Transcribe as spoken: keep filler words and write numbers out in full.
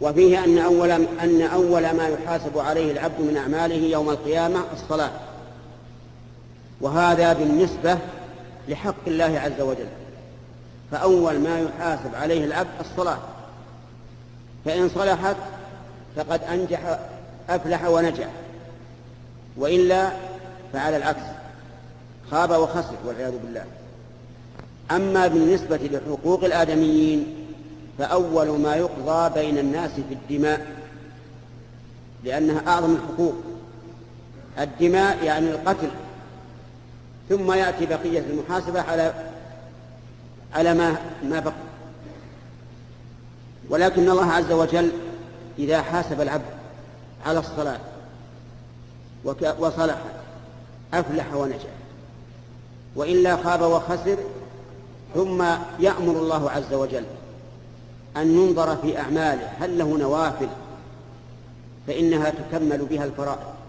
وفيه أن أول, أن أول ما يحاسب عليه العبد من أعماله يوم القيامة الصلاة، وهذا بالنسبة لحق الله عز وجل، فأول ما يحاسب عليه العبد الصلاة، فإن صلحت فقد أنجح أفلح ونجح، وإلا فعلى العكس خاب وخسر والعياذ بالله. أما بالنسبة لحقوق الآدميين فأول ما يقضى بين الناس في الدماء، لأنها أعظم الحقوق. الدماء يعني القتل، ثم يأتي بقية المحاسبة على على ما ما بقي. ولكن الله عز وجل إذا حاسب العبد على الصلاة وصلح أفلح ونجح، وإلا خاب وخسر. ثم يأمر الله عز وجل أن ينظر في أعماله هل له نوافل، فإنها تكمل بها الفرائض،